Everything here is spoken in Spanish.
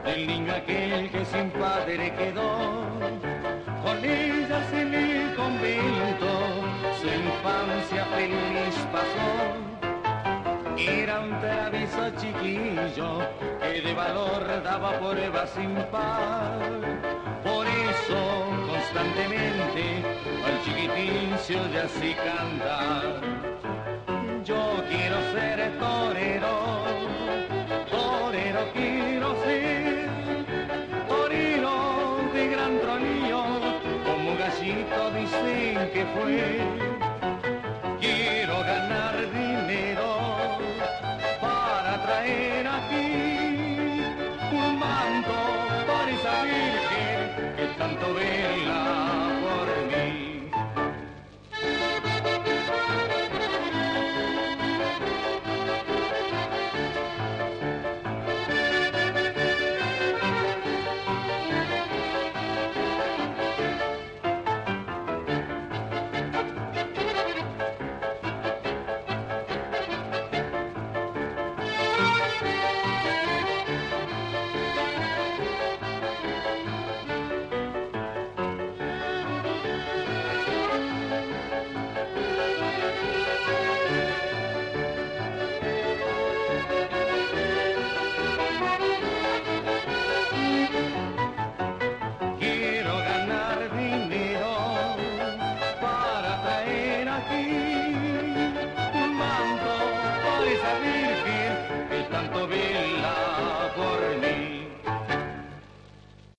del niño aquel que sin padre quedó. Con ellas en el convento su infancia feliz pasó. Era un travieso chiquillo que de valor daba pruebas sin par. Por eso constantemente al chiquitín se oye así cantar: yo quiero ser torero, torero quiero ser, torero de gran tronillo, como Gallito dicen que fue.